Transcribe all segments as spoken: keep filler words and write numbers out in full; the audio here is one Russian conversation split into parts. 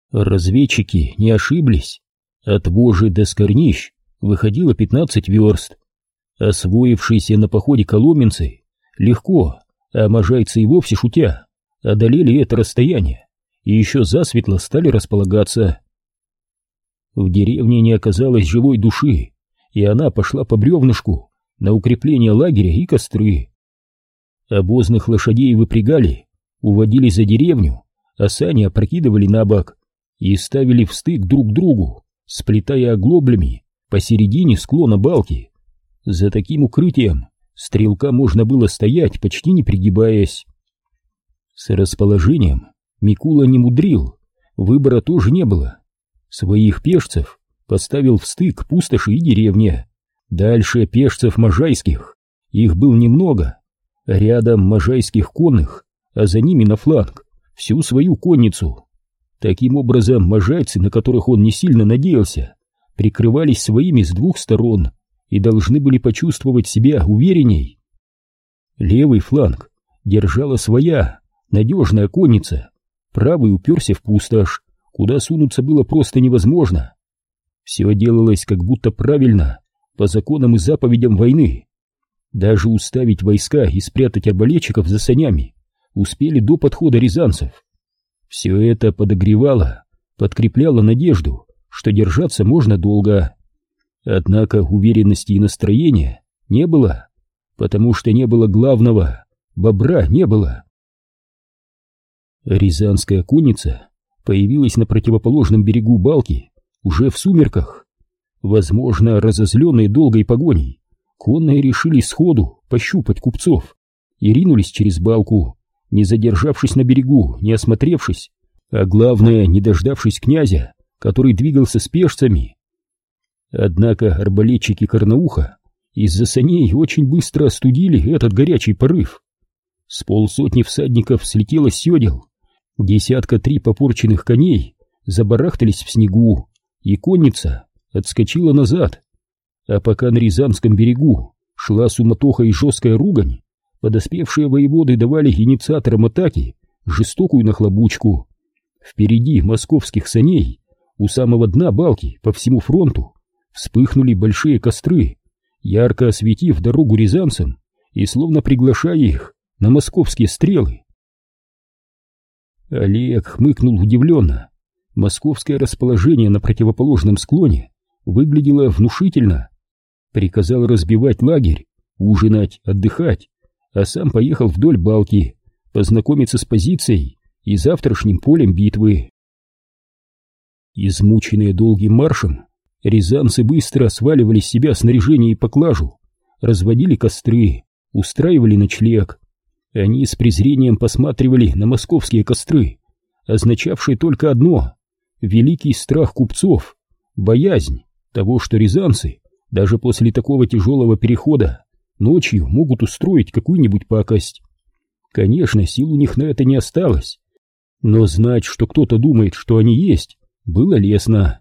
Разведчики не ошиблись. От Вожи до Скорнищ выходило пятнадцать верст. Освоившиеся на походе коломенцы легко, а можайцы и вовсе шутя, одолели это расстояние и еще засветло стали располагаться. В деревне не оказалось живой души, и она пошла по бревнышку на укрепление лагеря и костры. Обозных лошадей выпрягали, уводили за деревню, а сани опрокидывали на бок и ставили в стык друг к другу, сплетая оглоблями посередине склона балки. За таким укрытием стрелка можно было стоять, почти не пригибаясь. С расположением Микула не мудрил, выбора тоже не было. Своих пешцев поставил в стык пустоши и деревня. Дальше пешцев можайских, их было немного. Рядом можайских конных, а за ними на фланг всю свою конницу. Таким образом, можайцы, на которых он не сильно надеялся, прикрывались своими с двух сторон и должны были почувствовать себя уверенней. Левый фланг держала своя, надежная конница, правый уперся в пустошь, куда сунуться было просто невозможно. Все делалось как будто правильно, по законам и заповедям войны. Даже уставить войска и спрятать арбалетчиков за санями успели до подхода рязанцев. Все это подогревало, подкрепляло надежду, что держаться можно долго. Однако уверенности и настроения не было, потому что не было главного, бобра не было. Рязанская конница появилась на противоположном берегу балки уже в сумерках. Возможно, разозленные долгой погоней, конные решили сходу пощупать купцов и ринулись через балку, не задержавшись на берегу, не осмотревшись, а главное, не дождавшись князя, который двигался с пешцами. Однако арбалетчики Карнауха из-за саней очень быстро остудили этот горячий порыв. С полсотни всадников слетело с седел, десятка три попорченных коней забарахтались в снегу, и конница отскочила назад. А пока на Рязанском берегу шла суматоха и жесткая ругань, подоспевшие воеводы давали инициаторам атаки жестокую нахлобучку. Впереди московских саней, у самого дна балки, по всему фронту, вспыхнули большие костры, ярко осветив дорогу рязанцам и словно приглашая их на московские стрелы. Олег хмыкнул удивленно. Московское расположение на противоположном склоне выглядело внушительно. Приказал разбивать лагерь, ужинать, отдыхать, а сам поехал вдоль балки познакомиться с позицией и завтрашним полем битвы. Измученные долгим маршем, рязанцы быстро сваливали с себя снаряжение и поклажу, разводили костры, устраивали ночлег. Они с презрением посматривали на московские костры, означавшие только одно — великий страх купцов, боязнь того, что рязанцы даже после такого тяжелого перехода ночью могут устроить какую-нибудь пакость. Конечно, сил у них на это не осталось, но знать, что кто-то думает, что они есть, было лестно.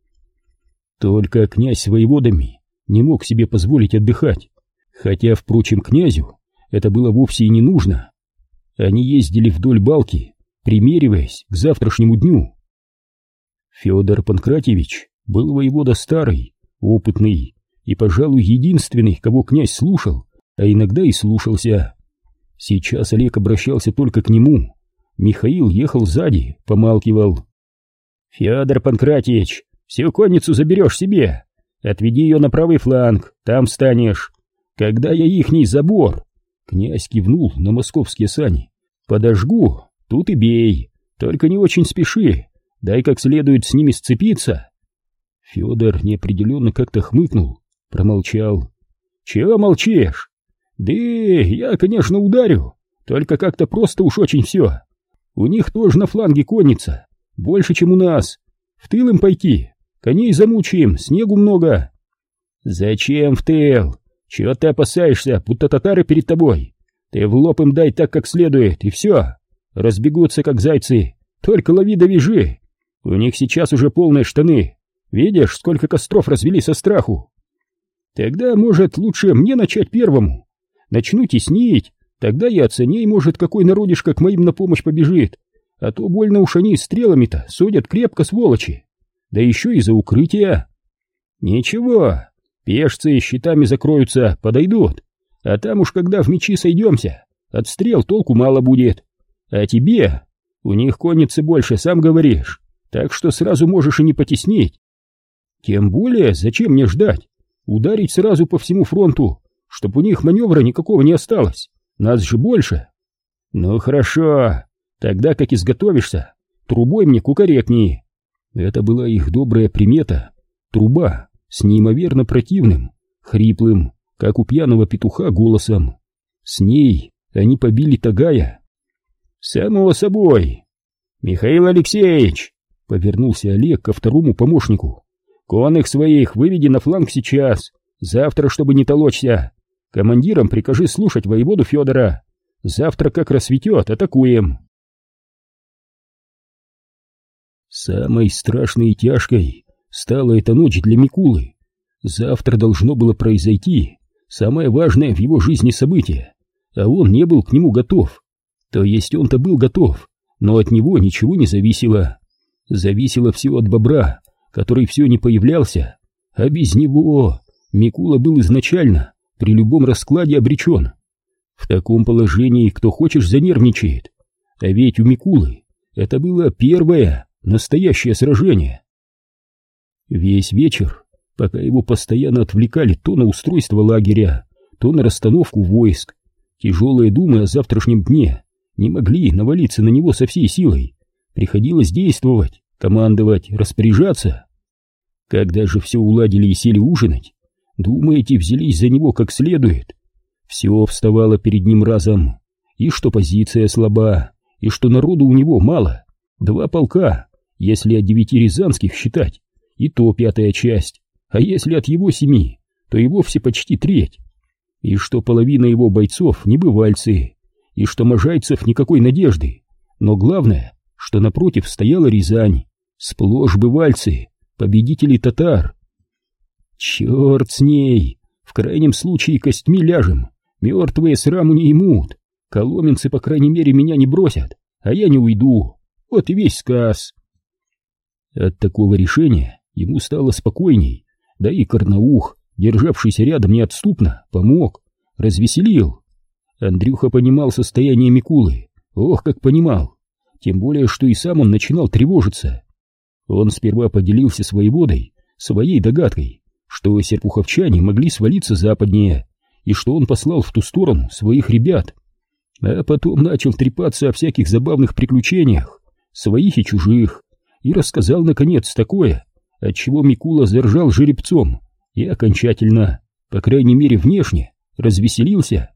Только князь с воеводами не мог себе позволить отдыхать, хотя, впрочем, князю это было вовсе и не нужно. Они ездили вдоль балки, примериваясь к завтрашнему дню. Федор Панкратьевич был воевода старый, опытный и, пожалуй, единственный, кого князь слушал, а иногда и слушался. Сейчас Олег обращался только к нему. Михаил ехал сзади, помалкивал. «Федор Панкратьевич, всю конницу заберешь себе. Отведи ее на правый фланг, там встанешь. Когда я ихний забор...» Князь кивнул на московские сани. «Подожгу, тут и бей, только не очень спеши, дай как следует с ними сцепиться». Федор неопределенно как-то хмыкнул, промолчал. «Чего молчишь? Да я, конечно, ударю, только как-то просто уж очень все. У них тоже на фланге конница, больше, чем у нас. В тыл им пойти, коней замучаем, снегу много». «Зачем в тыл? Чего ты опасаешься, будто татары перед тобой? Ты в лоб им дай так, как следует, и все. Разбегутся, как зайцы, только лови да вяжи. У них сейчас уже полные штаны. Видишь, сколько костров развели со страху? Тогда, может, лучше мне начать первому. Начну теснить, тогда и оценей, может, какой народишко к моим на помощь побежит. а то больно уж они стрелами-то судят крепко, сволочи. Да еще и за укрытие. Ничего, пешцы щитами закроются, подойдут, а там уж когда в мечи сойдемся, от стрел толку мало будет. А тебе, у них конницы больше, сам говоришь, так что сразу можешь и не потеснить. Тем более, зачем мне ждать? Ударить сразу по всему фронту, чтоб у них маневра никакого не осталось. Нас же больше. Ну хорошо, тогда как изготовишься, трубой мне кукарекни. Это была их добрая примета. Труба с неимоверно противным, хриплым, как у пьяного петуха, голосом. С ней они побили Тагая. Само собой. Михаил Алексеевич, повернулся Олег ко второму помощнику. Конных своих выведи на фланг сейчас, завтра, чтобы не толочься. Командирам прикажи слушать воеводу Федора. Завтра, как рассветет, атакуем. Самой страшной и тяжкой стала эта ночь для Микулы. Завтра должно было произойти самое важное в его жизни событие, а он не был к нему готов. То есть он-то был готов, но от него ничего не зависело. Зависело все от бобра, который все не появлялся, а без него Микула был изначально при любом раскладе обречен. В таком положении кто хочешь занервничает, а ведь у Микулы это было первое настоящее сражение. Весь вечер, пока его постоянно отвлекали то на устройство лагеря, то на расстановку войск, тяжелые думы о завтрашнем дне не могли навалиться на него со всей силой. Приходилось действовать, командовать, распоряжаться. Когда же все уладили и сели ужинать, думаете, взялись за него как следует. Все вставало перед ним разом, и что позиция слаба, и что народу у него мало. Два полка, если от девяти рязанских считать, и то пятая часть, а если от его семи, то и вовсе почти треть. И что половина его бойцов небывальцы, и что можайцев никакой надежды, но главное, что напротив стояла Рязань, сплошь бывальцы, победители татар. Черт с ней, в крайнем случае костьми ляжем, мертвые сраму не имут, коломенцы, по крайней мере, меня не бросят, а я не уйду, вот и весь сказ. От такого решения ему стало спокойней, да и Карнаух, державшийся рядом неотступно, помог, развеселил. Андрюха понимал состояние Микулы, ох, как понимал, тем более, что и сам он начинал тревожиться. Он сперва поделился с воеводой своей догадкой, что серпуховчане могли свалиться западнее, и что он послал в ту сторону своих ребят, а потом начал трепаться о всяких забавных приключениях, своих и чужих, и рассказал, наконец, такое, отчего Микула заржал жеребцом и окончательно, по крайней мере внешне, развеселился.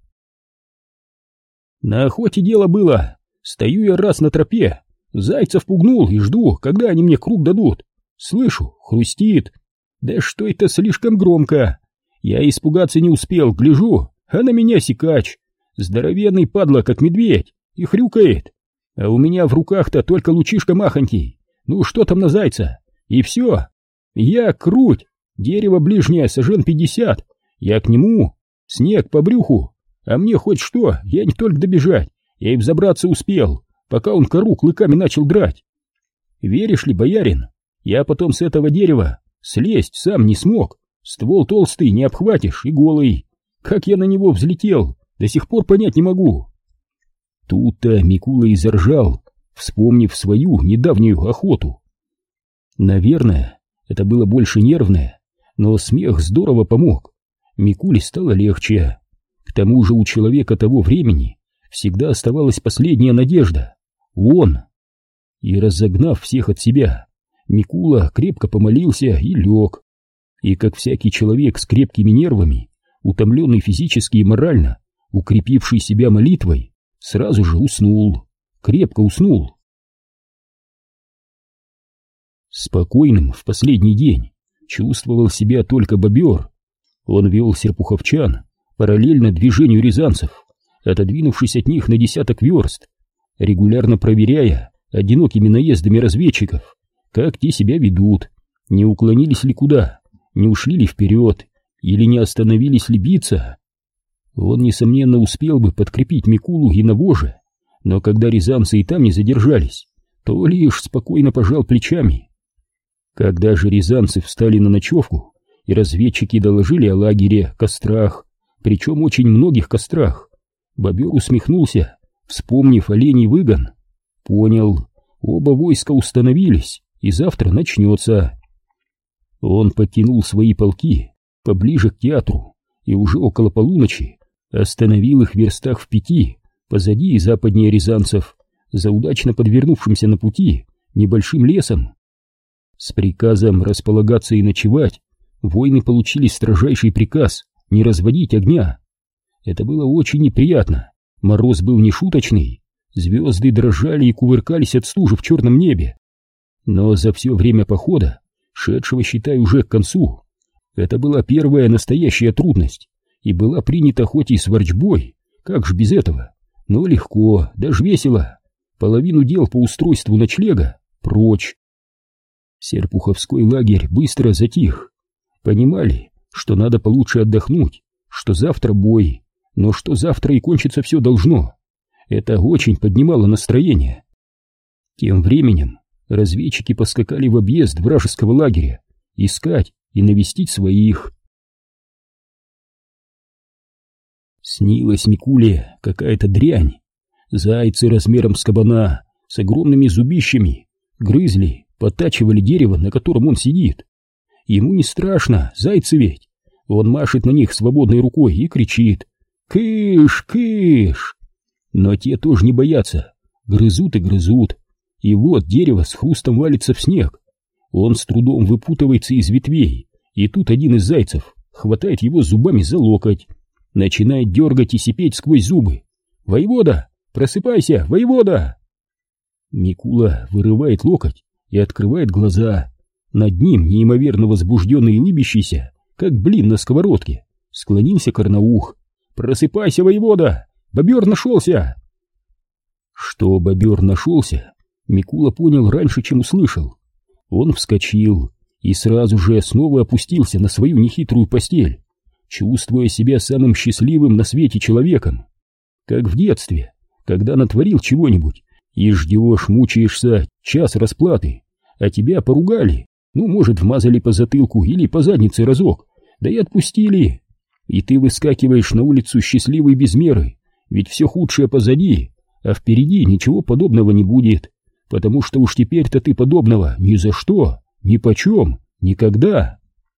На охоте дело было, стою я раз на тропе, зайцев пугнул и жду, когда они мне круг дадут. Слышу, хрустит. Да что это слишком громко. Я испугаться не успел, гляжу, а на меня сикач. Здоровенный падла, как медведь, и хрюкает. А у меня в руках-то только лучишка махонький. Ну что там на зайца? И все. Я круть, дерево ближнее, сажен пятьдесят. Я к нему, снег по брюху. А мне хоть что, я не только добежать, я и взобраться успел, пока он кору клыками начал драть. Веришь ли, боярин, я потом с этого дерева слезть сам не смог, ствол толстый, не обхватишь, и голый. Как я на него взлетел, до сих пор понять не могу. Тут-то Микула и заржал, вспомнив свою недавнюю охоту. Наверное, это было больше нервное, но смех здорово помог. Микуле стало легче. К тому же у человека того времени всегда оставалась последняя надежда — он. И разогнав всех от себя, Микула крепко помолился и лег. И как всякий человек с крепкими нервами, утомленный физически и морально, укрепивший себя молитвой, сразу же уснул, крепко уснул. Спокойным в последний день чувствовал себя только бобер. Он вел серпуховчан параллельно движению рязанцев, отодвинувшись от них на десяток верст, регулярно проверяя одинокими наездами разведчиков, как те себя ведут, не уклонились ли куда, не ушли ли вперед, или не остановились ли биться. Он, несомненно, успел бы подкрепить Микулу и на Воже, но когда рязанцы и там не задержались, то лишь спокойно пожал плечами. Когда же рязанцы встали на ночевку, и разведчики доложили о лагере, кострах, причем очень многих кострах, бобер усмехнулся, вспомнив оленей выгон. Понял, оба войска установились, и завтра начнется. Он подтянул свои полки поближе к театру и уже около полуночи остановил их в верстах в пяти, позади и западнее рязанцев, за удачно подвернувшимся на пути небольшим лесом. С приказом располагаться и ночевать воины получили строжайший приказ не разводить огня. Это было очень неприятно, мороз был нешуточный, звезды дрожали и кувыркались от стужи в черном небе. Но за все время похода, шедшего, считай, уже к концу, это была первая настоящая трудность, и была принята хоть и с ворчбой, как ж без этого, но легко, даже весело, половину дел по устройству ночлега прочь. Серпуховской лагерь быстро затих. Понимали, что надо получше отдохнуть, что завтра бой, но что завтра и кончиться все должно. Это очень поднимало настроение. Тем временем разведчики поскакали в объезд вражеского лагеря, искать и навестить своих. Снилась Микуле какая-то дрянь. Зайцы размером с кабана, с огромными зубищами, грызли, подтачивали дерево, на котором он сидит. Ему не страшно, зайцы ведь. Он машет на них свободной рукой и кричит: «Кыш, кыш!» Но те тоже не боятся, грызут и грызут. И вот дерево с хрустом валится в снег. Он с трудом выпутывается из ветвей, и тут один из зайцев хватает его зубами за локоть, начинает дергать и сипеть сквозь зубы: «Воевода! Просыпайся, воевода!» Микула вырывает локоть и открывает глаза. Над ним, неимоверно возбужденный и лыбящийся, как блин на сковородке, склонился Карнаух. «Просыпайся, воевода! Бобер нашелся!» Что бобер нашелся, Микула понял раньше, чем услышал. Он вскочил и сразу же снова опустился на свою нехитрую постель, чувствуя себя самым счастливым на свете человеком. Как в детстве, когда натворил чего-нибудь и ждешь, мучаешься, час расплаты, а тебя поругали, ну, может, вмазали по затылку или по заднице разок, да и отпустили. И ты выскакиваешь на улицу счастливый без меры, ведь все худшее позади, а впереди ничего подобного не будет, потому что уж теперь-то ты подобного ни за что, ни почем, никогда.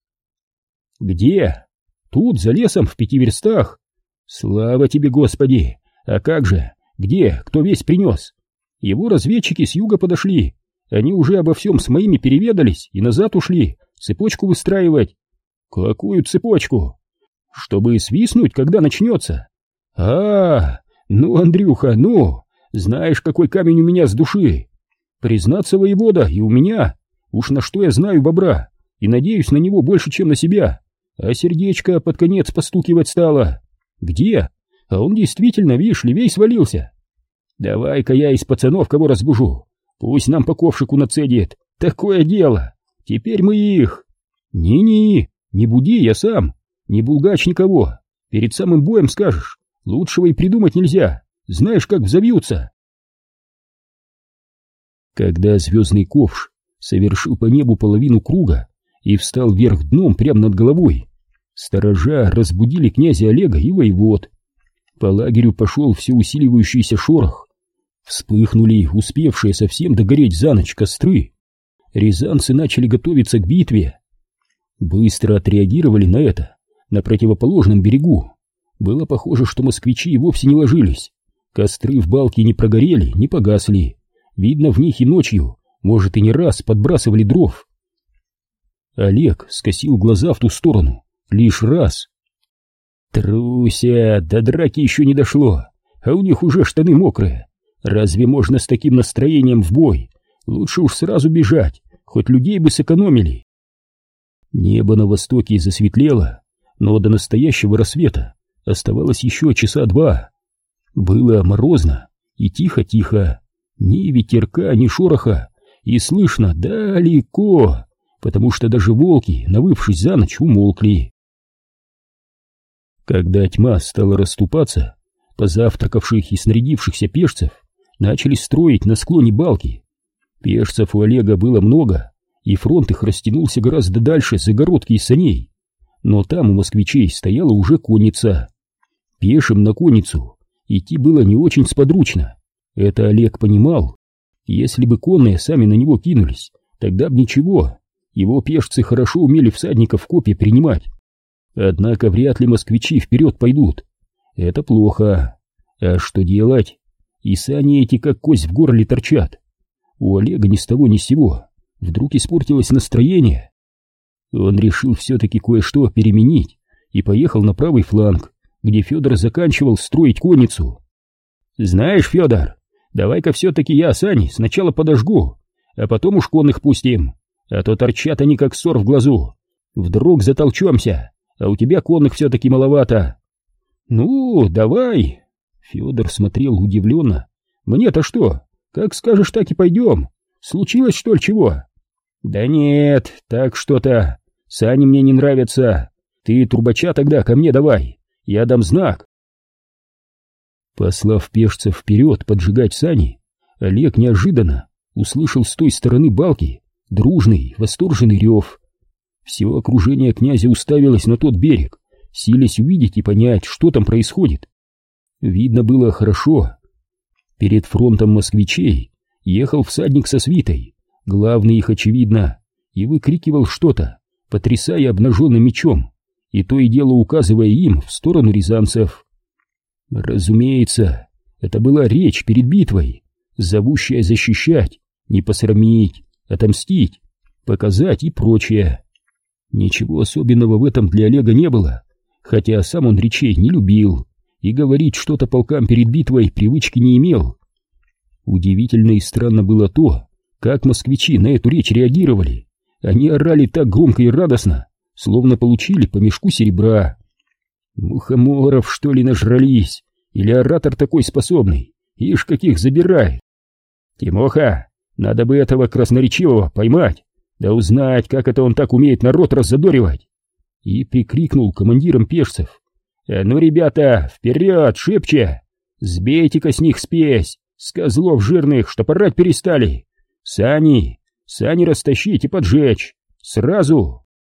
Где? Тут, за лесом, в пяти верстах. Слава тебе, Господи! А как же? Где? Кто весь принес? Его разведчики с юга подошли. Они уже обо всем с моими переведались и назад ушли, цепочку выстраивать. Какую цепочку? Чтобы свистнуть, когда начнется. А, ну, Андрюха, ну, знаешь, какой камень у меня с души. Признаться, воевода, и у меня. Уж на что я знаю бобра, и надеюсь на него больше, чем на себя. А сердечко под конец постукивать стало. Где? А он действительно, видишь ли, весь свалился. Давай-ка я из пацанов кого разбужу. Пусть нам по ковшику нацедит. Такое дело. Теперь мы их. Не-не, не буди, я сам. Не булгач никого. Перед самым боем скажешь. Лучшего и придумать нельзя. Знаешь, как взовьются. Когда звездный ковш совершил по небу половину круга и встал вверх дном прямо над головой, сторожа разбудили князя Олега и воевод. По лагерю пошел все усиливающийся шорох. Вспыхнули успевшие совсем догореть за ночь костры. Рязанцы начали готовиться к битве. Быстро отреагировали на это на противоположном берегу. Было похоже, что москвичи и вовсе не ложились. Костры в балке не прогорели, не погасли. Видно, в них и ночью, может, и не раз подбрасывали дров. Олег скосил глаза в ту сторону лишь раз. Труся, до драки еще не дошло, а у них уже штаны мокрые. Разве можно с таким настроением в бой? Лучше уж сразу бежать, хоть людей бы сэкономили. Небо на востоке засветлело, но до настоящего рассвета оставалось еще часа два. Было морозно и тихо-тихо, ни ветерка, ни шороха, и слышно далеко, потому что даже волки, навывшись за ночь, умолкли. Когда тьма стала расступаться, позавтракавших и снарядившихся пешцев начали строить на склоне балки. Пешцев у Олега было много, и фронт их растянулся гораздо дальше загородки и саней. Но там у москвичей стояла уже конница. Пешим на конницу идти было не очень сподручно. Это Олег понимал. Если бы конные сами на него кинулись, тогда б ничего. Его пешцы хорошо умели всадников в копья принимать. Однако вряд ли москвичи вперед пойдут. Это плохо. А что делать? И сани эти как кость в горле торчат. У Олега ни с того ни с сего вдруг испортилось настроение. Он решил все-таки кое-что переменить и поехал на правый фланг, где Федор заканчивал строить конницу. «Знаешь, Федор, давай-ка все-таки я сани сначала подожгу, а потом уж конных пустим, а то торчат они как ссор в глазу. Вдруг затолчемся, а у тебя конных все-таки маловато». «Ну, давай». Федор смотрел удивленно. «Мне-то что? Как скажешь, так и пойдем. Случилось, что ли, чего?» «Да нет, так что-то. Сани мне не нравятся. Ты трубача тогда ко мне давай, я дам знак». Послав пешцев вперед поджигать сани, Олег неожиданно услышал с той стороны балки дружный, восторженный рев. Все окружение князя уставилось на тот берег, силясь увидеть и понять, что там происходит. Видно было хорошо. Перед фронтом москвичей ехал всадник со свитой, главный их очевидно, и выкрикивал что-то, потрясая обнаженным мечом, и то и дело указывая им в сторону рязанцев. Разумеется, это была речь перед битвой, зовущая защищать, не посрамить, отомстить, показать и прочее. Ничего особенного в этом для Олега не было, хотя сам он речей не любил и говорить что-то полкам перед битвой привычки не имел. Удивительно и странно было то, как москвичи на эту речь реагировали. Они орали так громко и радостно, словно получили по мешку серебра. Мухоморов, что ли, нажрались? Или оратор такой способный? Ишь, каких забирает! Тимоха, надо бы этого красноречивого поймать, да узнать, как это он так умеет народ раззадоривать. И прикрикнул командирам пешцев: «А ну, ребята, вперед, шибче! Сбейте-ка с них спесь, с козлов жирных, что порать перестали! Сани, сани растащить и поджечь! Сразу!»